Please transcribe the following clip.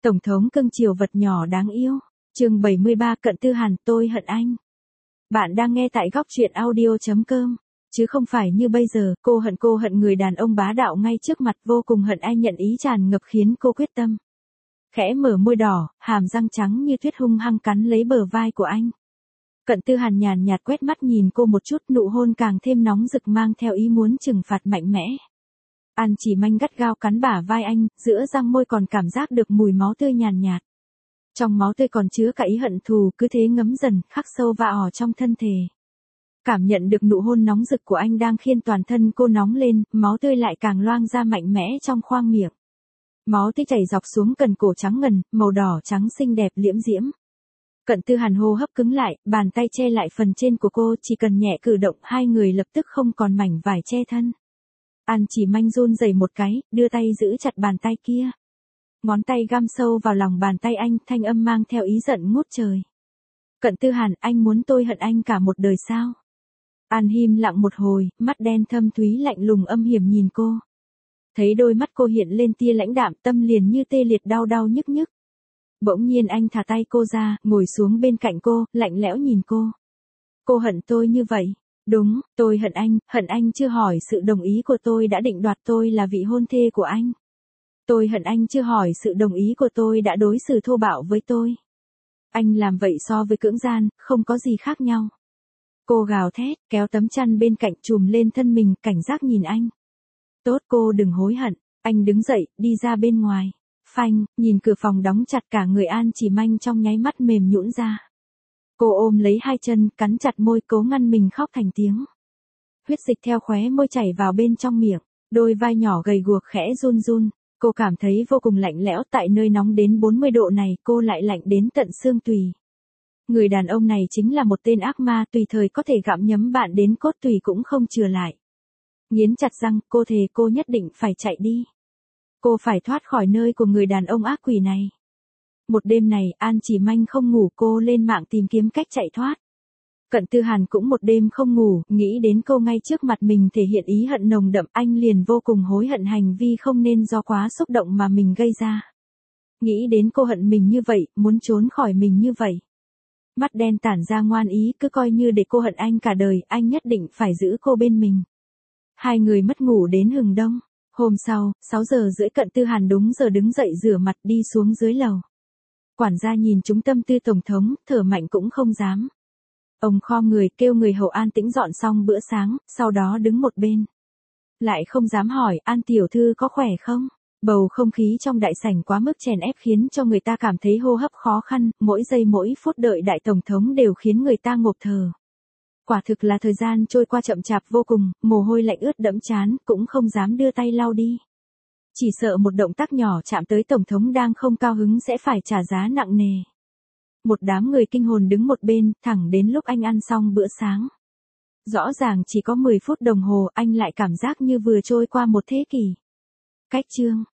Tổng thống cưng chiều vật nhỏ đáng yêu. Chương 73 Cận Tư Hàn, tôi hận anh. Bạn đang nghe tại góc truyện audio.com. Chứ không phải như bây giờ, cô hận người đàn ông bá đạo ngay trước mặt, vô cùng hận anh nhận ý tràn ngập khiến cô quyết tâm. Khẽ mở môi đỏ, hàm răng trắng như tuyết hung hăng cắn lấy bờ vai của anh. Cận Tư Hàn nhàn nhạt quét mắt nhìn cô một chút, nụ hôn càng thêm nóng rực mang theo ý muốn trừng phạt mạnh mẽ. An Chỉ Manh gắt gao cắn bả vai anh, giữa răng môi còn cảm giác được mùi máu tươi nhàn nhạt. Trong máu tươi còn chứa cả ý hận thù, cứ thế ngấm dần, khắc sâu vào trong thân thể. Cảm nhận được nụ hôn nóng rực của anh đang khiến toàn thân cô nóng lên, máu tươi lại càng loang ra mạnh mẽ trong khoang miệng. Máu tươi chảy dọc xuống cần cổ trắng ngần, màu đỏ trắng xinh đẹp liễm diễm. Cận Tư Hàn hô hấp cứng lại, bàn tay che lại phần trên của cô, chỉ cần nhẹ cử động hai người lập tức không còn mảnh vải che thân. An Chỉ Manh run rẩy một cái, đưa tay giữ chặt bàn tay kia. Ngón tay găm sâu vào lòng bàn tay anh, thanh âm mang theo ý giận ngút trời. Cận Tư Hàn, anh muốn tôi hận anh cả một đời sao? An im lặng một hồi, mắt đen thâm thúy lạnh lùng âm hiểm nhìn cô. Thấy đôi mắt cô hiện lên tia lãnh đạm, tâm liền như tê liệt đau đau nhức nhức. Bỗng nhiên anh thả tay cô ra, ngồi xuống bên cạnh cô, lạnh lẽo nhìn cô. Cô hận tôi như vậy? Đúng, tôi hận anh chưa hỏi sự đồng ý của tôi đã định đoạt tôi là vị hôn thê của anh. Tôi hận anh chưa hỏi sự đồng ý của tôi đã đối xử thô bạo với tôi. Anh làm vậy so với cưỡng gian, không có gì khác nhau. Cô gào thét, kéo tấm chăn bên cạnh trùm lên thân mình, cảnh giác nhìn anh. Tốt, cô đừng hối hận. Anh đứng dậy, đi ra bên ngoài. Phanh, nhìn cửa phòng đóng chặt, cả người An Chỉ Manh trong nháy mắt mềm nhũn ra. Cô ôm lấy hai chân, cắn chặt môi, cố ngăn mình khóc thành tiếng. Huyết dịch theo khóe môi chảy vào bên trong miệng, đôi vai nhỏ gầy guộc khẽ run run. Cô cảm thấy vô cùng lạnh lẽo, tại nơi nóng đến 40 độ này, cô lại lạnh đến tận xương tủy. Người đàn ông này chính là một tên ác ma, tùy thời có thể gặm nhấm bạn đến cốt tủy cũng không chừa lại. Nghiến chặt răng, cô thề cô nhất định phải chạy đi. Cô phải thoát khỏi nơi của người đàn ông ác quỷ này. Một đêm này, An Chỉ Manh không ngủ, cô lên mạng tìm kiếm cách chạy thoát. Cận Tư Hàn cũng một đêm không ngủ, nghĩ đến cô ngay trước mặt mình thể hiện ý hận nồng đậm, anh liền vô cùng hối hận hành vi không nên do quá xúc động mà mình gây ra. Nghĩ đến cô hận mình như vậy, muốn trốn khỏi mình như vậy. Mắt đen tản ra ngoan ý, cứ coi như để cô hận anh cả đời, anh nhất định phải giữ cô bên mình. Hai người mất ngủ đến hừng đông. Hôm sau, 6 giờ rưỡi Cận Tư Hàn đúng giờ đứng dậy rửa mặt đi xuống dưới lầu. Quản gia nhìn trúng tâm tư tổng thống, thở mạnh cũng không dám. Ông khom người kêu người hầu an tĩnh dọn xong bữa sáng, sau đó đứng một bên. Lại không dám hỏi, An tiểu thư có khỏe không? Bầu không khí trong đại sảnh quá mức chèn ép khiến cho người ta cảm thấy hô hấp khó khăn, mỗi giây mỗi phút đợi đại tổng thống đều khiến người ta ngộp thở. Quả thực là thời gian trôi qua chậm chạp vô cùng, mồ hôi lạnh ướt đẫm trán, cũng không dám đưa tay lau đi. Chỉ sợ một động tác nhỏ chạm tới tổng thống đang không cao hứng sẽ phải trả giá nặng nề. Một đám người kinh hồn đứng một bên, thẳng đến lúc anh ăn xong bữa sáng. Rõ ràng chỉ có 10 phút đồng hồ, anh lại cảm giác như vừa trôi qua một thế kỷ. Cách chương